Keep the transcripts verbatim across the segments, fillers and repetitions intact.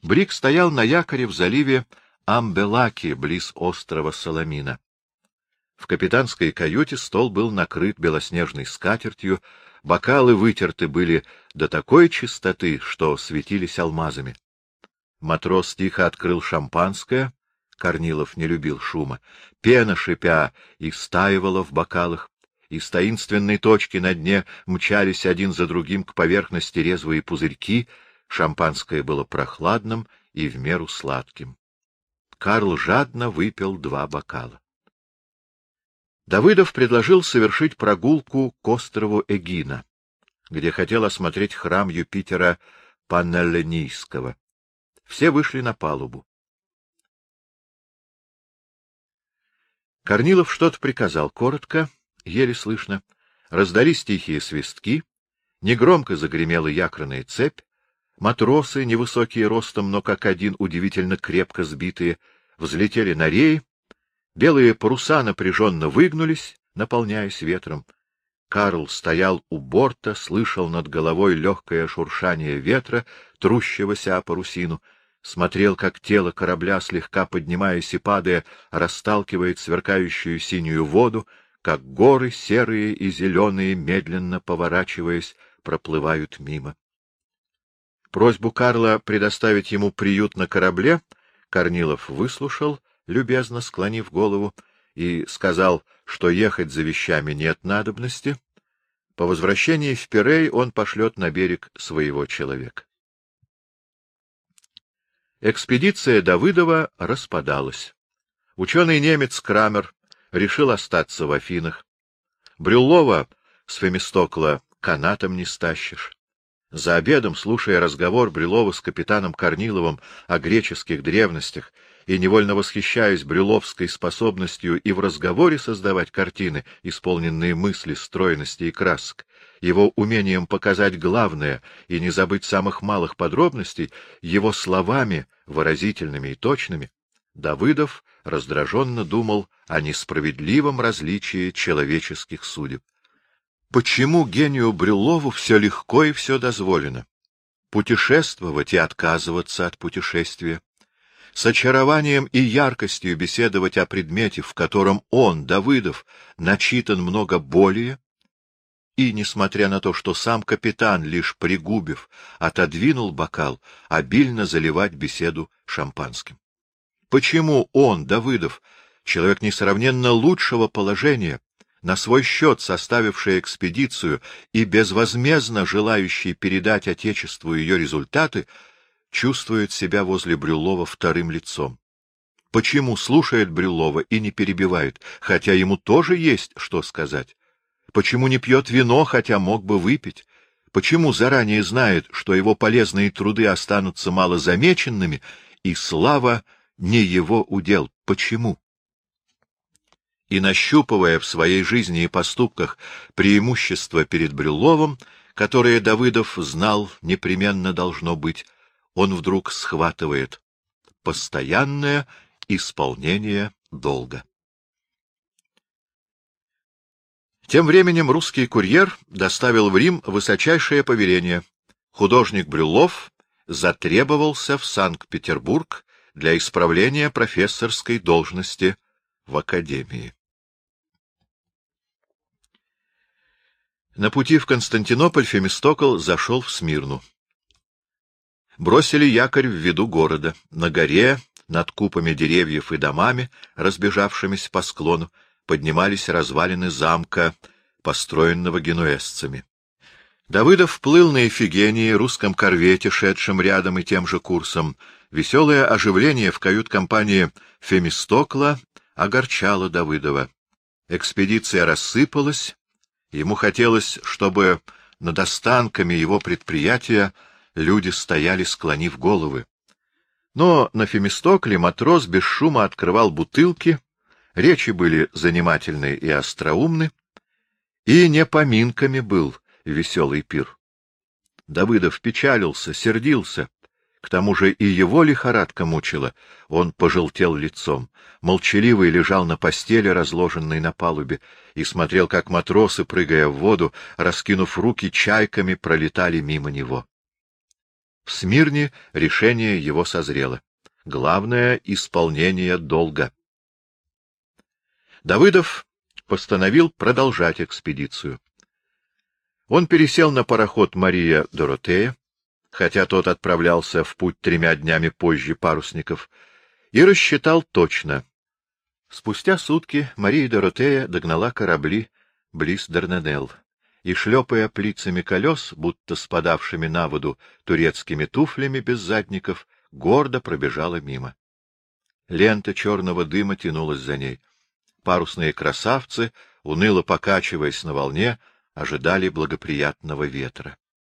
Брик стоял на якоре в заливе Амбелаки, близ острова Саламина. В капитанской каюте стол был накрыт белоснежной скатертью, бокалы вытерты были до такой чистоты, что светились алмазами. Матрос тихо открыл шампанское, Корнилов не любил шума, пена, шипя, истаивала в бокалах, и с таинственной точки на дне мчались один за другим к поверхности резвые пузырьки, шампанское было прохладным и в меру сладким. Карл жадно выпил два бокала. Давыдов предложил совершить прогулку к острову Эгина, где хотел осмотреть храм Юпитера Панеллинийского. Все вышли на палубу. Корнилов что-то приказал коротко, еле слышно. Раздались тихие свистки, негромко загремела якорная цепь. Матросы, невысокие ростом, но как один удивительно крепко сбитые, взлетели на реи. Белые паруса напряженно выгнулись, наполняясь ветром. Карл стоял у борта, слышал над головой легкое шуршание ветра, трущегося о парусину, смотрел, как тело корабля, слегка поднимаясь и падая, расталкивает сверкающую синюю воду, как горы серые и зеленые, медленно поворачиваясь, проплывают мимо. Просьбу Карла предоставить ему приют на корабле Корнилов выслушал, любезно склонив голову, и сказал, что ехать за вещами нет надобности. По возвращении в Пирей он пошлет на берег своего человека. Экспедиция Давыдова распадалась. Ученый немец Крамер решил остаться в Афинах. Брюллова с Фемистокла канатом не стащишь. За обедом, слушая разговор Брюллова с капитаном Корниловым о греческих древностях и невольно восхищаясь брюлловской способностью и в разговоре создавать картины, исполненные мысли, стройности и красок, его умением показать главное и не забыть самых малых подробностей, его словами, выразительными и точными, Давыдов раздраженно думал о несправедливом различии человеческих судеб. Почему гению Брюллову все легко и все дозволено? Путешествовать и отказываться от путешествия, с очарованием и яркостью беседовать о предмете, в котором он, Давыдов, начитан много более, и, несмотря на то, что сам капитан, лишь пригубив, отодвинул бокал, обильно заливать беседу шампанским. Почему он, Давыдов, человек несравненно лучшего положения, на свой счет составивший экспедицию и безвозмездно желающий передать Отечеству ее результаты, чувствует себя возле Брюллова вторым лицом? Почему слушает Брюллова и не перебивает, хотя ему тоже есть что сказать? Почему не пьет вино, хотя мог бы выпить? Почему заранее знает, что его полезные труды останутся малозамеченными, и слава не его удел? Почему? И, нащупывая в своей жизни и поступках преимущество перед Брюлловым, которое Давыдов знал непременно должно быть, он вдруг схватывает постоянное исполнение долга. Тем временем русский курьер доставил в Рим высочайшее повеление. Художник Брюллов затребовался в Санкт-Петербург для исправления профессорской должности в академии. На пути в Константинополь Фемистокл зашел в Смирну. Бросили якорь в виду города. На горе, над купами деревьев и домами, разбежавшимися по склону, поднимались развалины замка, построенного генуэзцами. Давыдов плыл на Эфигении, русском корвете, шедшем рядом и тем же курсом. Веселое оживление в кают-компании Фемистокла огорчало Давыдова. Экспедиция рассыпалась. Ему хотелось, чтобы над останками его предприятия люди стояли, склонив головы. Но на Фемистокле матрос без шума открывал бутылки, речи были занимательны и остроумны, и не поминками был веселый пир. Давыдов печалился, сердился. К тому же и его лихорадка мучила. Он пожелтел лицом. Молчаливый лежал на постели, разложенной на палубе, и смотрел, как матросы, прыгая в воду, раскинув руки, чайками пролетали мимо него. В Смирне решение его созрело. Главное — исполнение долга. Давыдов постановил продолжать экспедицию. Он пересел на пароход «Мария Доротея», хотя тот отправлялся в путь тремя днями позже парусников, и рассчитал точно. Спустя сутки Мария Доротея догнала корабли близ Дарданелл и, шлепая плицами колес, будто спадавшими на воду турецкими туфлями без задников, гордо пробежала мимо. Лента черного дыма тянулась за ней. Парусные красавцы, уныло покачиваясь на волне, ожидали благоприятного ветра.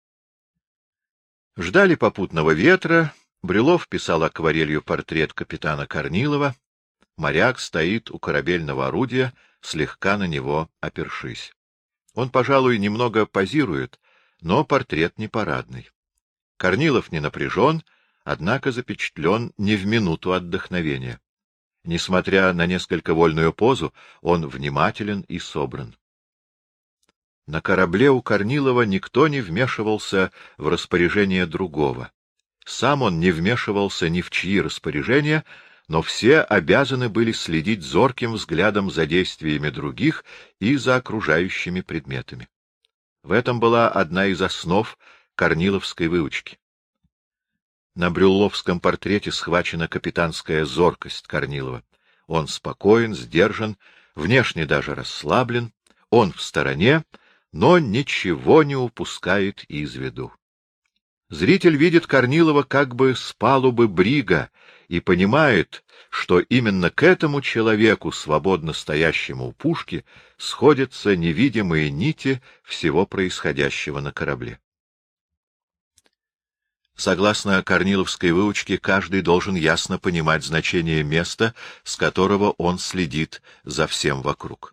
Ждали попутного ветра. Брюлов писал акварелью портрет капитана Корнилова. Моряк стоит у корабельного орудия, слегка на него опершись. Он, пожалуй, немного позирует, но портрет не парадный. Корнилов не напряжен, однако запечатлен не в минуту отдохновения. Несмотря на несколько вольную позу, он внимателен и собран. На корабле у Корнилова никто не вмешивался в распоряжение другого. Сам он не вмешивался ни в чьи распоряжения, но все обязаны были следить зорким взглядом за действиями других и за окружающими предметами. В этом была одна из основ корниловской выучки. На брюлловском портрете схвачена капитанская зоркость Корнилова. Он спокоен, сдержан, внешне даже расслаблен, он в стороне, но ничего не упускает из виду. Зритель видит Корнилова как бы с палубы брига и понимает, что именно к этому человеку, свободно стоящему у пушки, сходятся невидимые нити всего происходящего на корабле. Согласно корниловской выучке, каждый должен ясно понимать значение места, с которого он следит за всем вокруг.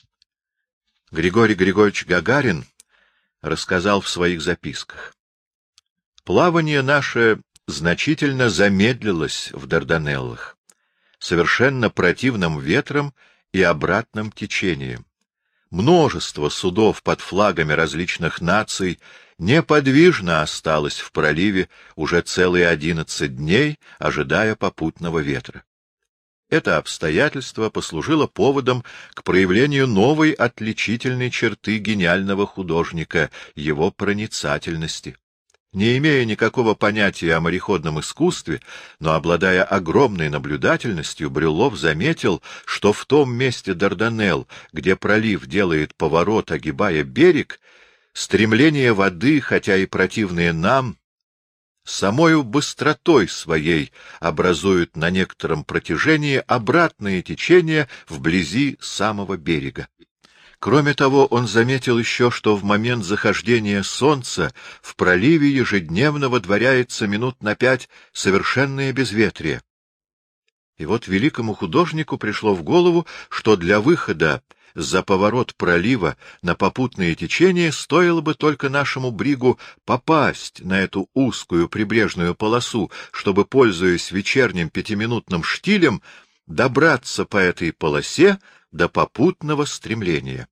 Григорий Григорьевич Гагарин рассказал в своих записках: «Плавание наше значительно замедлилось в Дарданеллах, совершенно противным ветром и обратным течением. Множество судов под флагами различных наций неподвижно осталось в проливе уже целые одиннадцать дней, ожидая попутного ветра. Это обстоятельство послужило поводом к проявлению новой отличительной черты гениального художника — его проницательности. Не имея никакого понятия о мореходном искусстве, но обладая огромной наблюдательностью, Брюллов заметил, что в том месте Дарданелл, где пролив делает поворот, огибая берег, стремление воды, хотя и противное нам, самою быстротой своей образуют на некотором протяжении обратное течение вблизи самого берега. Кроме того, он заметил еще, что в момент захождения солнца в проливе ежедневно водворяется минут на пять совершенное безветрие. И вот великому художнику пришло в голову, что для выхода за поворот пролива на попутное течение стоило бы только нашему бригу попасть на эту узкую прибрежную полосу, чтобы, пользуясь вечерним пятиминутным штилем, добраться по этой полосе до попутного стремления.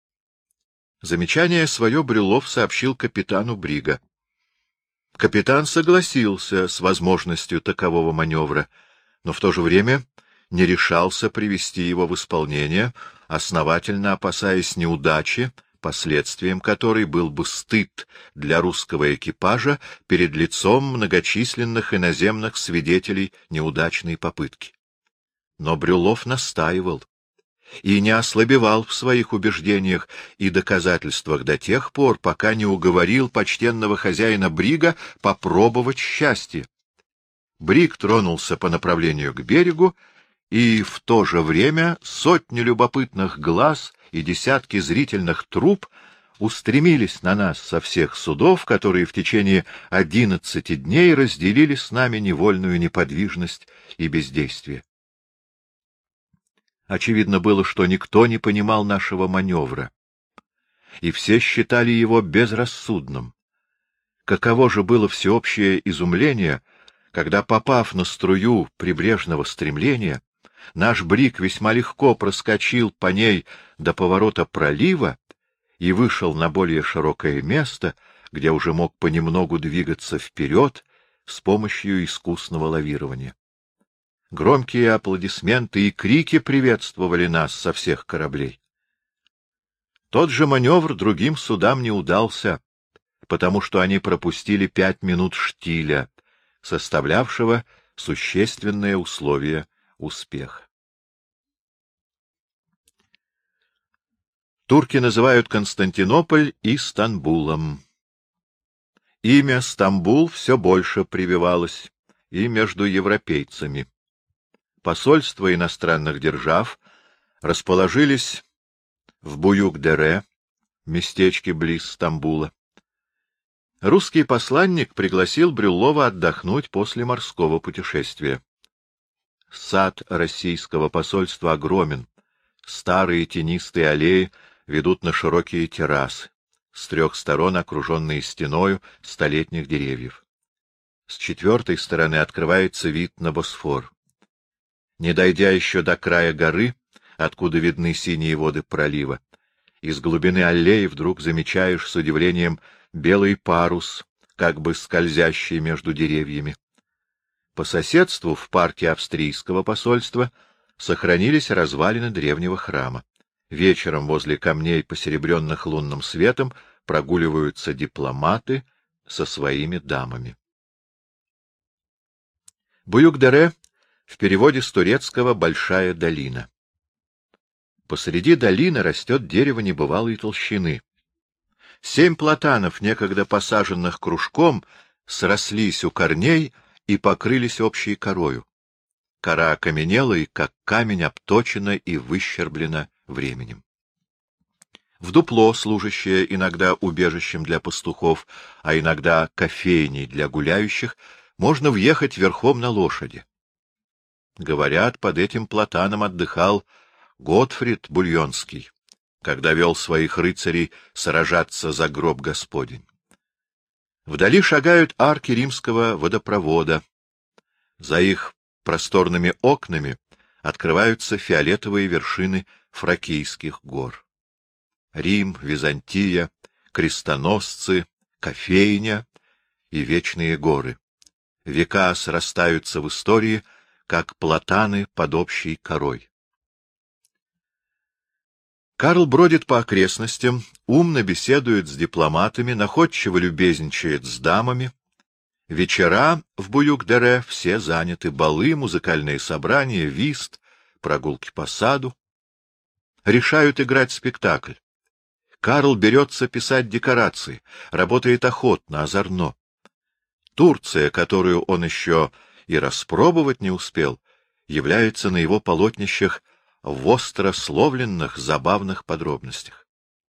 Замечание свое Брюллов сообщил капитану брига. Капитан согласился с возможностью такового маневра, но в то же время не решался привести его в исполнение, основательно опасаясь неудачи, последствием которой был бы стыд для русского экипажа перед лицом многочисленных иноземных свидетелей неудачной попытки. Но Брюллов настаивал и не ослабевал в своих убеждениях и доказательствах до тех пор, пока не уговорил почтенного хозяина брига попробовать счастье. Бриг тронулся по направлению к берегу, и в то же время сотни любопытных глаз и десятки зрительных труб устремились на нас со всех судов, которые в течение одиннадцати дней разделили с нами невольную неподвижность и бездействие. Очевидно было, что никто не понимал нашего маневра, и все считали его безрассудным. Каково же было всеобщее изумление, когда, попав на струю прибрежного стремления, наш бриг весьма легко проскочил по ней до поворота пролива и вышел на более широкое место, где уже мог понемногу двигаться вперед с помощью искусного лавирования. Громкие аплодисменты и крики приветствовали нас со всех кораблей. Тот же маневр другим судам не удался, потому что они пропустили пять минут штиля, составлявшего существенное условие успеха. Турки называют Константинополь и Стамбулом. Имя Стамбул все больше прививалось и между европейцами. Посольства иностранных держав расположились в Буюк-Дере, местечке близ Стамбула. Русский посланник пригласил Брюллова отдохнуть после морского путешествия. Сад российского посольства огромен, старые тенистые аллеи ведут на широкие террасы, с трех сторон окруженные стеною столетних деревьев. С четвертой стороны открывается вид на Босфор. Не дойдя еще до края горы, откуда видны синие воды пролива, из глубины аллеи вдруг замечаешь с удивлением белый парус, как бы скользящий между деревьями. По соседству в парке австрийского посольства сохранились развалины древнего храма. Вечером возле камней, посеребренных лунным светом, прогуливаются дипломаты со своими дамами. Буюк-Дере в переводе с турецкого «большая долина». Посреди долины растет дерево небывалой толщины. Семь платанов, некогда посаженных кружком, срослись у корней и покрылись общей корою. Кора окаменела и, как камень, обточена и выщерблена временем. В дупло, служащее иногда убежищем для пастухов, а иногда кофейней для гуляющих, можно въехать верхом на лошади. Говорят, под этим платаном отдыхал Готфрид Бульонский, когда вел своих рыцарей сражаться за гроб Господень. Вдали шагают арки римского водопровода. За их просторными окнами открываются фиолетовые вершины Фракийских гор. Рим, Византия, крестоносцы, кофейня и вечные горы. Века срастаются в истории, как платаны под общей корой. Карл бродит по окрестностям, умно беседует с дипломатами, находчиво любезничает с дамами. Вечера в Буюк-Дере все заняты: балы, музыкальные собрания, вист, прогулки по саду. Решают играть спектакль. Карл берется писать декорации, работает охотно, озорно. Турция, которую он еще и распробовать не успел, является на его полотнищах в острословленных, забавных подробностях.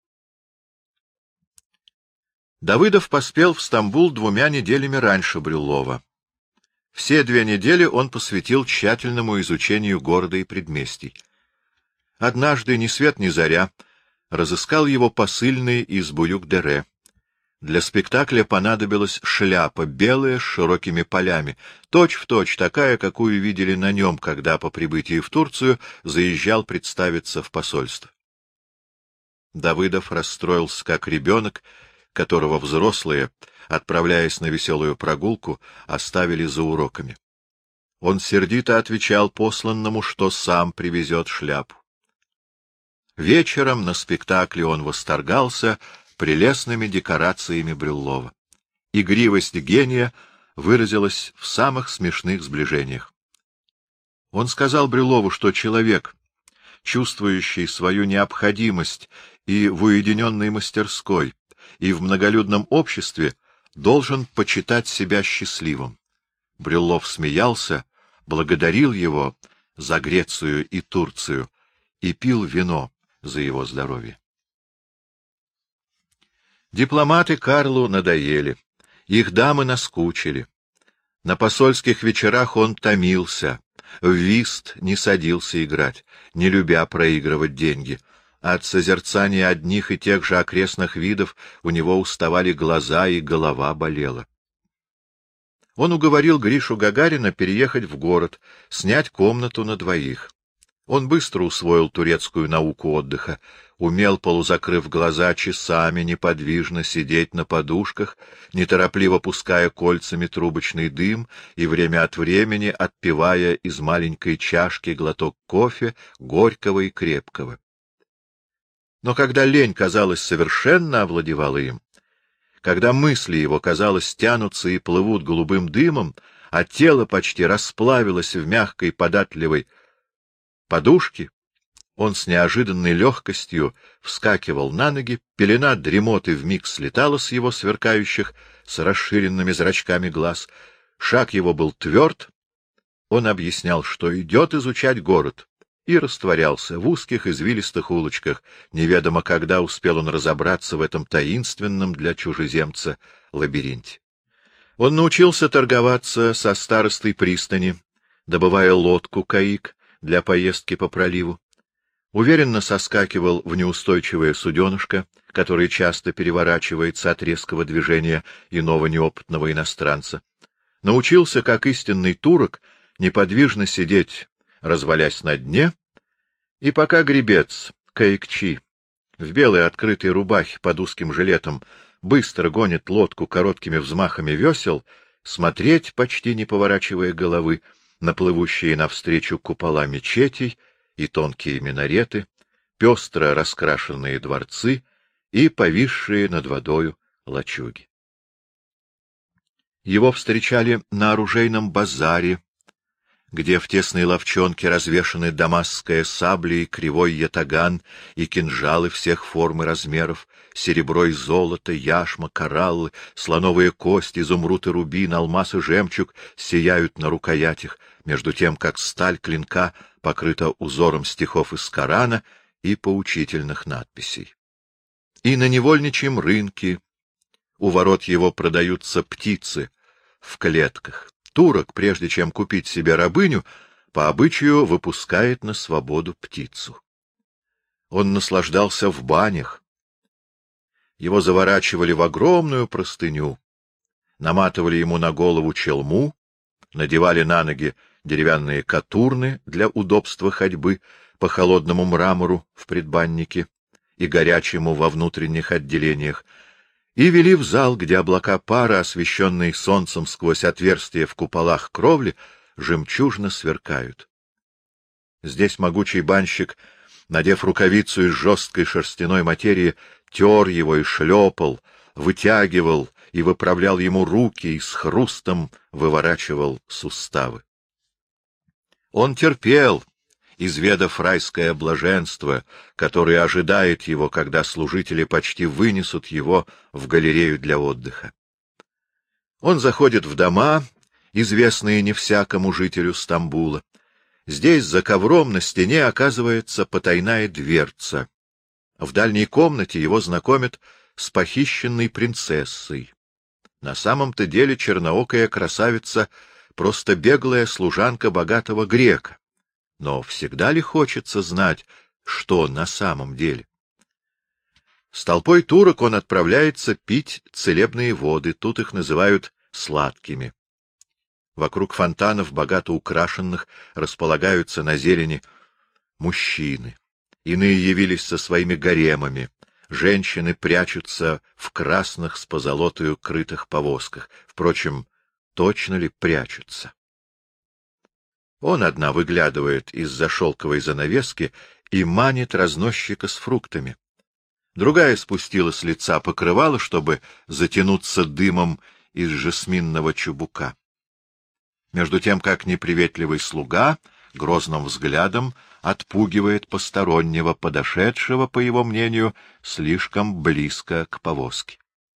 Давыдов поспел в Стамбул двумя неделями раньше Брюллова. Все две недели он посвятил тщательному изучению города и предместий. Однажды, ни свет ни заря, разыскал его посыльный из Буюк-Дере. Для спектакля понадобилась шляпа, белая, с широкими полями, точь-в-точь такая, какую видели на нем, когда по прибытии в Турцию заезжал представиться в посольство. Давыдов расстроился, как ребенок, которого взрослые, отправляясь на веселую прогулку, оставили за уроками. Он сердито отвечал посланному, что сам привезет шляпу. Вечером на спектакле он восторгался прелестными декорациями Брюллова. Игривость гения выразилась в самых смешных сближениях. Он сказал Брюллову, что человек, чувствующий свою необходимость и в уединенной мастерской, и в многолюдном обществе, должен почитать себя счастливым. Брюллов смеялся, благодарил его за Грецию и Турцию и пил вино за его здоровье. Дипломаты Карлу надоели, их дамы наскучили. На посольских вечерах он томился, в вист не садился играть, не любя проигрывать деньги. От созерцания одних и тех же окрестных видов у него уставали глаза и голова болела. Он уговорил Гришу Гагарина переехать в город, снять комнату на двоих. Он быстро усвоил турецкую науку отдыха, умел, полузакрыв глаза, часами неподвижно сидеть на подушках, неторопливо пуская кольцами трубочный дым и время от времени отпивая из маленькой чашки глоток кофе, горького и крепкого. Но когда лень, казалось, совершенно овладевала им, когда мысли его, казалось, тянутся и плывут голубым дымом, а тело почти расплавилось в мягкой податливой подушке, он с неожиданной легкостью вскакивал на ноги, пелена дремоты вмиг слетала с его сверкающих, с расширенными зрачками глаз, шаг его был тверд, он объяснял, что идет изучать город, и растворялся в узких извилистых улочках. Неведомо когда успел он разобраться в этом таинственном для чужеземца лабиринте. Он научился торговаться со старостой пристани, добывая лодку каик для поездки по проливу. Уверенно соскакивал в неустойчивое суденышко, которое часто переворачивается от резкого движения иного неопытного иностранца. Научился, как истинный турок, неподвижно сидеть, развалясь на дне, и пока гребец, каикчи, в белой открытой рубахе под узким жилетом быстро гонит лодку короткими взмахами весел, смотреть, почти не поворачивая головы, на плывущие навстречу купола мечетей и тонкие минареты, пестро раскрашенные дворцы и повисшие над водою лачуги. Его встречали на оружейном базаре, где в тесной лавчонке развешаны дамасская сабля и кривой ятаган и кинжалы всех форм и размеров, серебро и золото, яшма, кораллы, слоновые кости, изумруд и рубин, алмаз и жемчуг сияют на рукоятях, между тем, как сталь клинка покрыта узором стихов из Корана и поучительных надписей. И на невольничьем рынке у ворот его продаются птицы в клетках. Турок, прежде чем купить себе рабыню, по обычаю выпускает на свободу птицу. Он наслаждался в банях. Его заворачивали в огромную простыню, наматывали ему на голову челму, надевали на ноги деревянные катурны для удобства ходьбы по холодному мрамору в предбаннике и горячему во внутренних отделениях, и вели в зал, где облака пара, освещенные солнцем сквозь отверстия в куполах кровли, жемчужно сверкают. Здесь могучий банщик, надев рукавицу из жесткой шерстяной материи, тер его и шлепал, вытягивал и выправлял ему руки и с хрустом выворачивал суставы. Он терпел, изведав райское блаженство, которое ожидает его, когда служители почти вынесут его в галерею для отдыха. Он заходит в дома, известные не всякому жителю Стамбула. Здесь за ковром на стене оказывается потайная дверца. В дальней комнате его знакомят с похищенной принцессой. На самом-то деле черноокая красавица — просто беглая служанка богатого грека. Но всегда ли хочется знать, что на самом деле? С толпой турок он отправляется пить целебные воды, тут их называют сладкими. Вокруг фонтанов, богато украшенных, располагаются на зелени мужчины. Иные явились со своими гаремами. Женщины прячутся в красных с позолотою крытых повозках. Впрочем, точно ли прячутся? Он одна выглядывает из-за шелковой занавески и манит разносчика с фруктами. Другая спустила с лица покрывало, чтобы затянуться дымом из жасминного чубука. Между тем, как неприветливый слуга грозным взглядом отпугивает постороннего, подошедшего, по его мнению, слишком близко к повозке.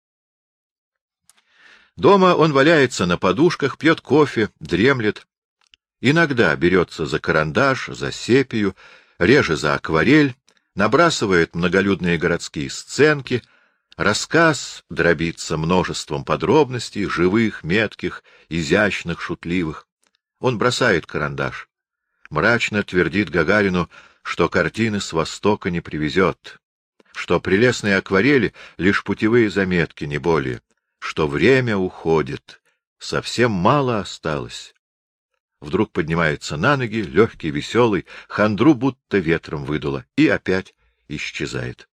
Дома он валяется на подушках, пьет кофе, дремлет. Иногда берется за карандаш, за сепию, реже за акварель, набрасывает многолюдные городские сценки, рассказ дробится множеством подробностей, живых, метких, изящных, шутливых. Он бросает карандаш. Мрачно твердит Гагарину, что картины с Востока не привезет, что прелестные акварели — лишь путевые заметки, не более, что время уходит, совсем мало осталось. вдруг поднимается на ноги, легкий, веселый, хандру будто ветром выдуло, и опять исчезает.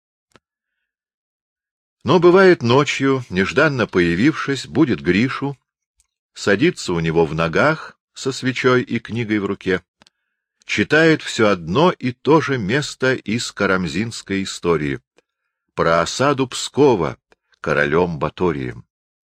Но бывает ночью, нежданно появившись, будет Гришу, садится у него в ногах со свечой и книгой в руке, читает все одно и то же место из карамзинской истории про осаду Пскова королем Баторием.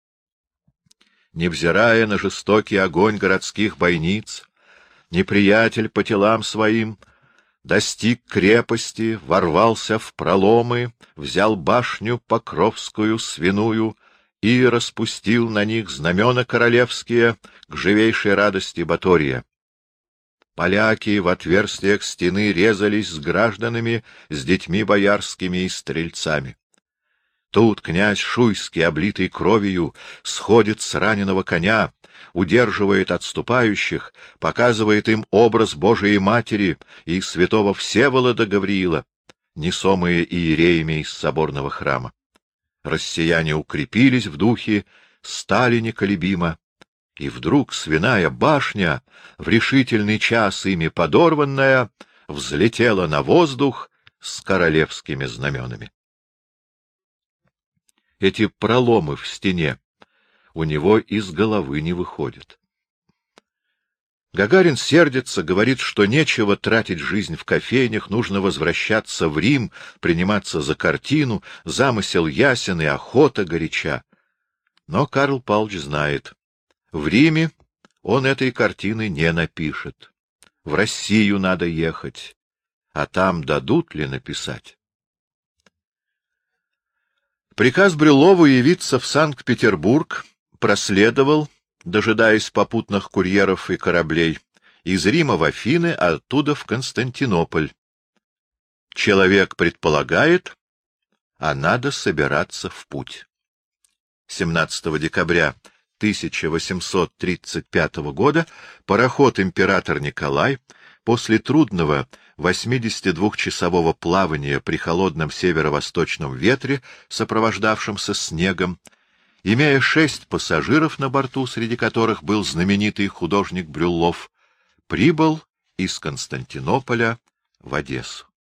Невзирая на жестокий огонь городских бойниц, неприятель по телам своим достиг крепости, ворвался в проломы, взял башню Покровскую свиную и распустил на них знамена королевские к живейшей радости Батория. Поляки в отверстиях стены резались с гражданами, с детьми боярскими и стрельцами. Тут князь Шуйский, облитый кровью, сходит с раненого коня, удерживает отступающих, показывает им образ Божией Матери и святого Всеволода Гавриила, несомые иереями из соборного храма. Россияне укрепились в духе, стали неколебимо, и вдруг свиная башня, в решительный час ими подорванная, взлетела на воздух с королевскими знаменами. Эти проломы в стене у него из головы не выходят. Гагарин сердится, говорит, что нечего тратить жизнь в кофейнях, нужно возвращаться в Рим, приниматься за картину, замысел ясен и охота горяча. Но Карл Павлович знает, в Риме он этой картины не напишет. В Россию надо ехать, а там дадут ли написать? Приказ Брюллову явиться в Санкт-Петербург проследовал, дожидаясь попутных курьеров и кораблей, из Рима в Афины, а оттуда в Константинополь. Человек предполагает, а надо собираться в путь. семнадцатого декабря тысяча восемьсот тридцать пятого года пароход «Император Николай» после трудного восьмидесятидвухчасового плавания при холодном северо-восточном ветре, сопровождавшемся снегом, имея шесть пассажиров на борту, среди которых был знаменитый художник Брюллов, прибыл из Константинополя в Одессу.